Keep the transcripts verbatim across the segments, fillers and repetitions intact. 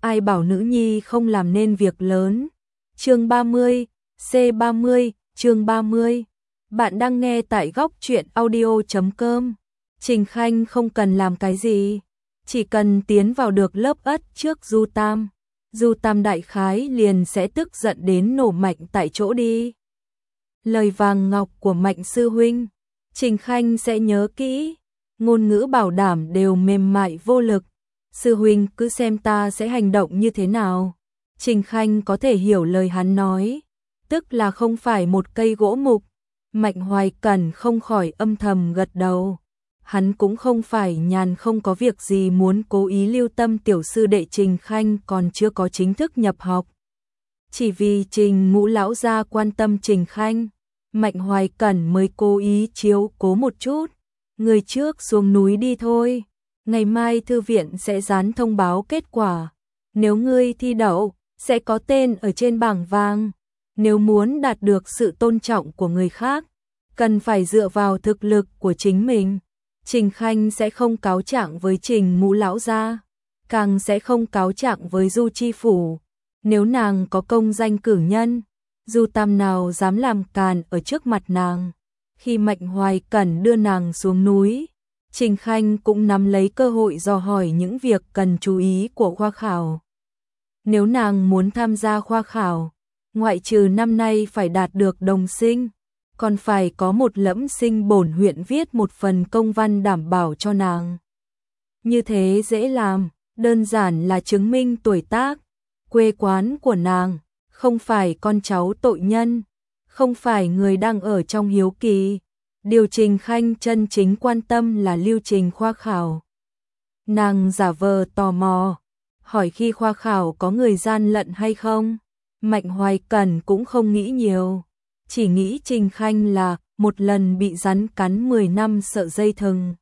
ai bảo nữ nhi không làm nên việc lớn. Chương ba mươi, C ba mươi, chương ba mươi. Bạn đang nghe tại góc truyện audio chấm com. Trình Khanh không cần làm cái gì, chỉ cần tiến vào được lớp ất trước Du Tam. Du Tam đại khái liền sẽ tức giận đến nổ mạnh tại chỗ đi. Lời vàng ngọc của Mạnh sư huynh, Trình Khanh sẽ nhớ kỹ, ngôn ngữ bảo đảm đều mềm mại vô lực. Sư huynh cứ xem ta sẽ hành động như thế nào. Trình Khanh có thể hiểu lời hắn nói, tức là không phải một cây gỗ mục. Mạnh Hoài Cẩn không khỏi âm thầm gật đầu. Hắn cũng không phải nhàn không có việc gì muốn cố ý lưu tâm tiểu sư đệ Trình Khanh còn chưa có chính thức nhập học. Chỉ vì Trình Ngũ lão gia quan tâm Trình Khanh, Mạnh Hoài Cẩn mới cố ý chiếu cố một chút. Người trước xuống núi đi thôi, ngày mai thư viện sẽ dán thông báo kết quả. Nếu ngươi thi đậu, sẽ có tên ở trên bảng vàng. Nếu muốn đạt được sự tôn trọng của người khác, cần phải dựa vào thực lực của chính mình. Trình Khanh sẽ không cáo trạng với Trình Ngũ lão gia, càng sẽ không cáo trạng với Du chi phủ. Nếu nàng có công danh cử nhân, Du Tam nào dám làm càn ở trước mặt nàng. Khi Mạnh Hoài Cẩn đưa nàng xuống núi, Trình Khanh cũng nắm lấy cơ hội dò hỏi những việc cần chú ý của khoa khảo. Nếu nàng muốn tham gia khoa khảo, ngoại trừ năm nay phải đạt được đồng sinh, còn phải có một lẫm sinh bổn huyện viết một phần công văn đảm bảo cho nàng. Như thế dễ làm, đơn giản là chứng minh tuổi tác, quê quán của nàng, không phải con cháu tội nhân, không phải người đang ở trong hiếu kỳ. Điều Trình Khanh chân chính quan tâm là lưu trình khoa khảo. Nàng giả vờ tò mò, hỏi khi khoa khảo có người gian lận hay không. Mạnh Hoài Cẩn cũng không nghĩ nhiều, chỉ nghĩ Trình Khanh là một lần bị rắn cắn mười năm sợ dây thừng.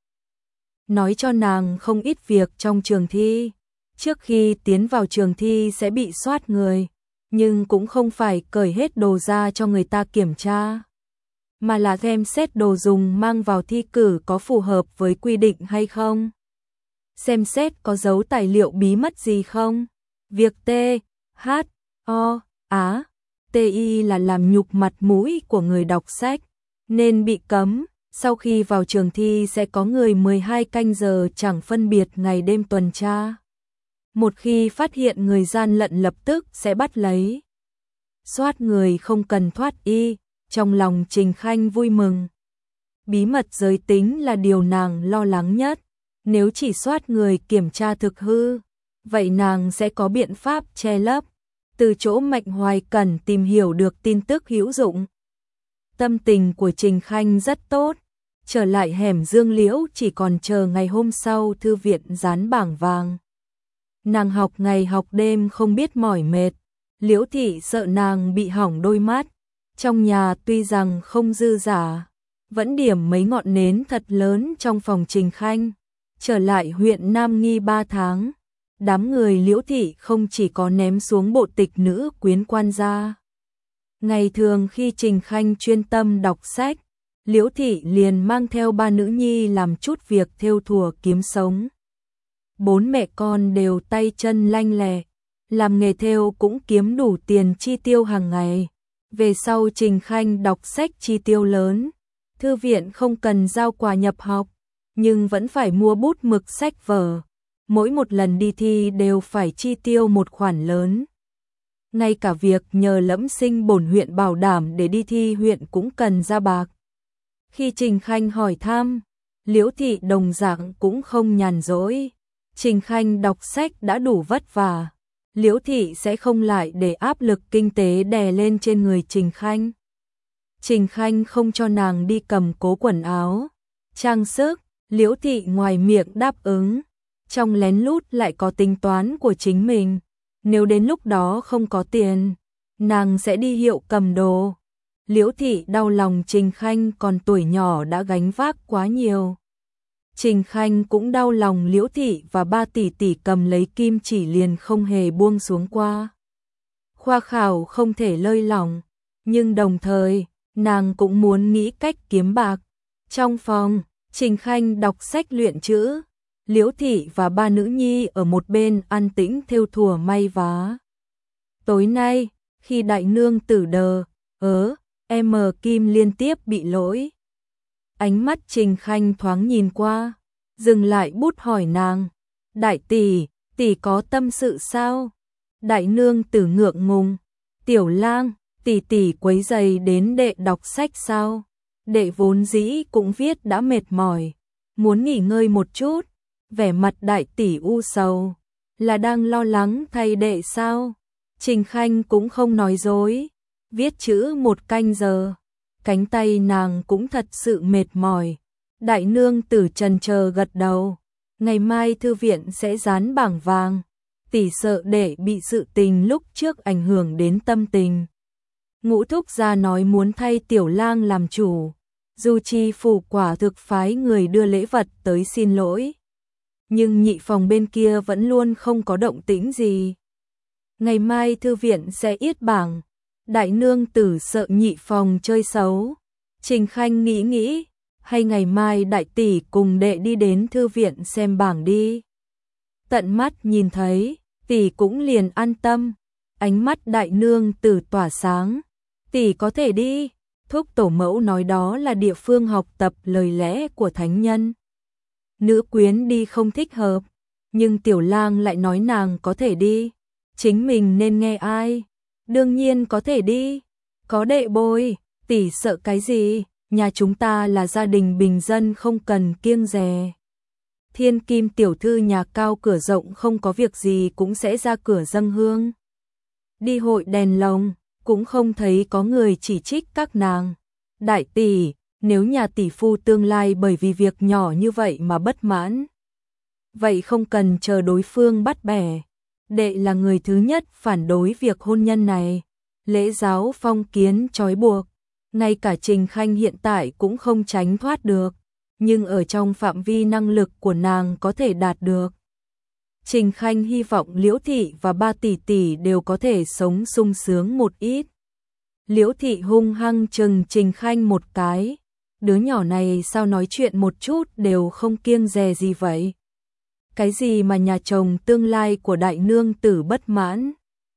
Nói cho nàng không ít việc trong trường thi, trước khi tiến vào trường thi sẽ bị soát người, nhưng cũng không phải cởi hết đồ ra cho người ta kiểm tra, mà là xem xét đồ dùng mang vào thi cử có phù hợp với quy định hay không. Xem xét có giấu tài liệu bí mật gì không. Việc T, H, O, Á, T I là làm nhục mặt mũi của người đọc sách, nên bị cấm. Sau khi vào trường thi sẽ có người mười hai canh giờ chẳng phân biệt ngày đêm tuần tra. Một khi phát hiện người gian lận lập tức sẽ bắt lấy. Soát người không cần thoát y. Trong lòng Trình Khanh vui mừng. Bí mật giới tính là điều nàng lo lắng nhất. Nếu chỉ soát người kiểm tra thực hư, vậy nàng sẽ có biện pháp che lấp. Từ chỗ Mạnh Hoài Cẩn tìm hiểu được tin tức hữu dụng. Tâm tình của Trình Khanh rất tốt. Trở lại hẻm Dương Liễu chỉ còn chờ ngày hôm sau thư viện dán bảng vàng. Nàng học ngày học đêm không biết mỏi mệt. Liễu thị sợ nàng bị hỏng đôi mắt. Trong nhà tuy rằng không dư giả, vẫn điểm mấy ngọn nến thật lớn trong phòng Trình Khanh. Trở lại huyện Nam Nghi ba tháng, đám người Liễu thị không chỉ có ném xuống bộ tịch nữ quyến quan gia. Ngày thường khi Trình Khanh chuyên tâm đọc sách, Liễu thị liền mang theo ba nữ nhi làm chút việc thêu thùa kiếm sống. Bốn mẹ con đều tay chân lanh lẹ, làm nghề thêu cũng kiếm đủ tiền chi tiêu hàng ngày. Về sau Trình Khanh đọc sách chi tiêu lớn, thư viện không cần giao quà nhập học, nhưng vẫn phải mua bút mực sách vở. Mỗi một lần đi thi đều phải chi tiêu một khoản lớn. Ngay cả việc nhờ lẫm sinh bổn huyện bảo đảm để đi thi huyện cũng cần ra bạc. Khi Trình Khanh hỏi thăm, Liễu thị đồng dạng cũng không nhàn rỗi. Trình Khanh đọc sách đã đủ vất vả, Liễu thị sẽ không lại để áp lực kinh tế đè lên trên người Trình Khanh. Trình Khanh không cho nàng đi cầm cố quần áo, trang sức, Liễu thị ngoài miệng đáp ứng, trong lén lút lại có tính toán của chính mình. Nếu đến lúc đó không có tiền, nàng sẽ đi hiệu cầm đồ. Liễu thị đau lòng Trình Khanh còn tuổi nhỏ đã gánh vác quá nhiều. Trình Khanh cũng đau lòng Liễu thị và ba tỷ tỷ cầm lấy kim chỉ liền không hề buông xuống qua. Khoa khảo không thể lơi lỏng, nhưng đồng thời, nàng cũng muốn nghĩ cách kiếm bạc. Trong phòng, Trình Khanh đọc sách luyện chữ, Liễu thị và ba nữ nhi ở một bên an tĩnh thêu thùa may vá. Tối nay, khi đại nương tử đờ, ớ, em Kim liên tiếp bị lỗi. Ánh mắt Trình Khanh thoáng nhìn qua, dừng lại bút hỏi nàng, đại tỷ, tỷ có tâm sự sao? Đại nương tử ngượng ngùng, tiểu lang, tỷ tỷ quấy giày đến đệ đọc sách sao? Đệ vốn dĩ cũng viết đã mệt mỏi, muốn nghỉ ngơi một chút. Vẻ mặt đại tỷ u sầu, là đang lo lắng thay đệ sao? Trình Khanh cũng không nói dối, viết chữ một canh giờ, cánh tay nàng cũng thật sự mệt mỏi. Đại nương tử trần chờ gật đầu, ngày mai thư viện sẽ dán bảng vàng, tỷ sợ đệ bị sự tình lúc trước ảnh hưởng đến tâm tình. Ngũ thúc gia nói muốn thay tiểu lang làm chủ, dù chi phủ quả thực phái người đưa lễ vật tới xin lỗi. Nhưng nhị phòng bên kia vẫn luôn không có động tĩnh gì. Ngày mai thư viện sẽ yết bảng, đại nương tử sợ nhị phòng chơi xấu. Trình Khanh nghĩ nghĩ, hay ngày mai đại tỷ cùng đệ đi đến thư viện xem bảng đi. Tận mắt nhìn thấy, tỷ cũng liền an tâm. Ánh mắt đại nương tử tỏa sáng, tỷ có thể đi. Thúc tổ mẫu nói đó là địa phương học tập lời lẽ của thánh nhân. Nữ quyến đi không thích hợp, nhưng tiểu lang lại nói nàng có thể đi. Chính mình nên nghe ai? Đương nhiên có thể đi. Có đệ bồi, tỷ sợ cái gì? Nhà chúng ta là gia đình bình dân không cần kiêng dè. Thiên Kim tiểu thư nhà cao cửa rộng không có việc gì cũng sẽ ra cửa dâng hương. Đi hội đèn lồng, cũng không thấy có người chỉ trích các nàng. Đại tỷ, nếu nhà tỷ phu tương lai bởi vì việc nhỏ như vậy mà bất mãn, vậy không cần chờ đối phương bắt bẻ. Đệ là người thứ nhất phản đối việc hôn nhân này. Lễ giáo phong kiến trói buộc, ngay cả Trình Khanh hiện tại cũng không tránh thoát được, nhưng ở trong phạm vi năng lực của nàng có thể đạt được. Trình Khanh hy vọng Liễu thị và ba tỷ tỷ đều có thể sống sung sướng một ít. Liễu thị hung hăng chừng Trình Khanh một cái, đứa nhỏ này sao nói chuyện một chút đều không kiêng dè gì vậy? Cái gì mà nhà chồng tương lai của đại nương tử bất mãn?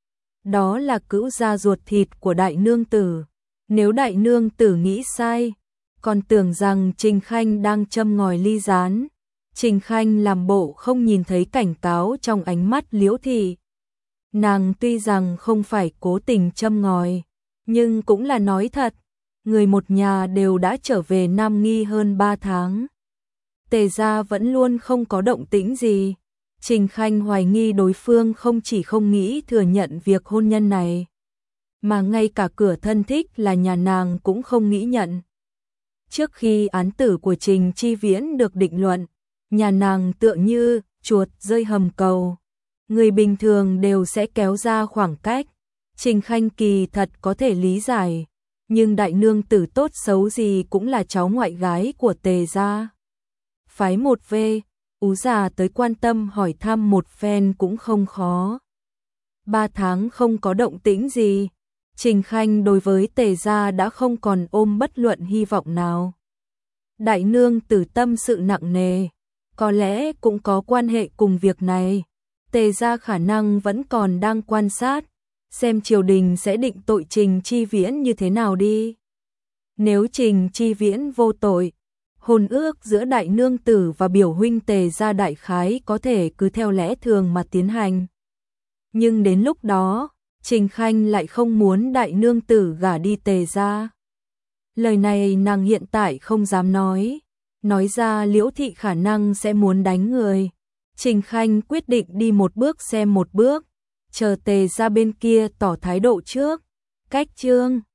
Đó là cữu gia ruột thịt của đại nương tử. Nếu đại nương tử nghĩ sai, còn tưởng rằng Trình Khanh đang châm ngòi ly gián. Trình Khanh làm bộ không nhìn thấy cảnh cáo trong ánh mắt Liễu thị. Nàng tuy rằng không phải cố tình châm ngòi, nhưng cũng là nói thật. Người một nhà đều đã trở về Nam Nghi hơn ba tháng. Tề gia vẫn luôn không có động tĩnh gì. Trình Khanh hoài nghi đối phương không chỉ không nghĩ thừa nhận việc hôn nhân này, mà ngay cả cửa thân thích là nhà nàng cũng không nghĩ nhận. Trước khi án tử của Trình Chi Viễn được định luận, nhà nàng tựa như chuột rơi hầm cầu. Người bình thường đều sẽ kéo ra khoảng cách. Trình Khanh kỳ thật có thể lý giải, nhưng đại nương tử tốt xấu gì cũng là cháu ngoại gái của Tề gia. Phái một về, Ú già tới quan tâm hỏi thăm một phen cũng không khó. Ba tháng không có động tĩnh gì, Trình Khanh đối với Tề gia đã không còn ôm bất luận hy vọng nào. Đại nương tử tâm sự nặng nề, có lẽ cũng có quan hệ cùng việc này. Tề gia khả năng vẫn còn đang quan sát, xem triều đình sẽ định tội Trình Chi Viễn như thế nào đi. Nếu Trình Chi Viễn vô tội, hôn ước giữa đại nương tử và biểu huynh Tề gia đại khái có thể cứ theo lẽ thường mà tiến hành. Nhưng đến lúc đó, Trình Khanh lại không muốn đại nương tử gả đi Tề gia. Lời này nàng hiện tại không dám nói, nói ra Liễu thị khả năng sẽ muốn đánh người. Trình Khanh quyết định đi một bước xem một bước, chờ Tề gia bên kia tỏ thái độ trước. Cách chương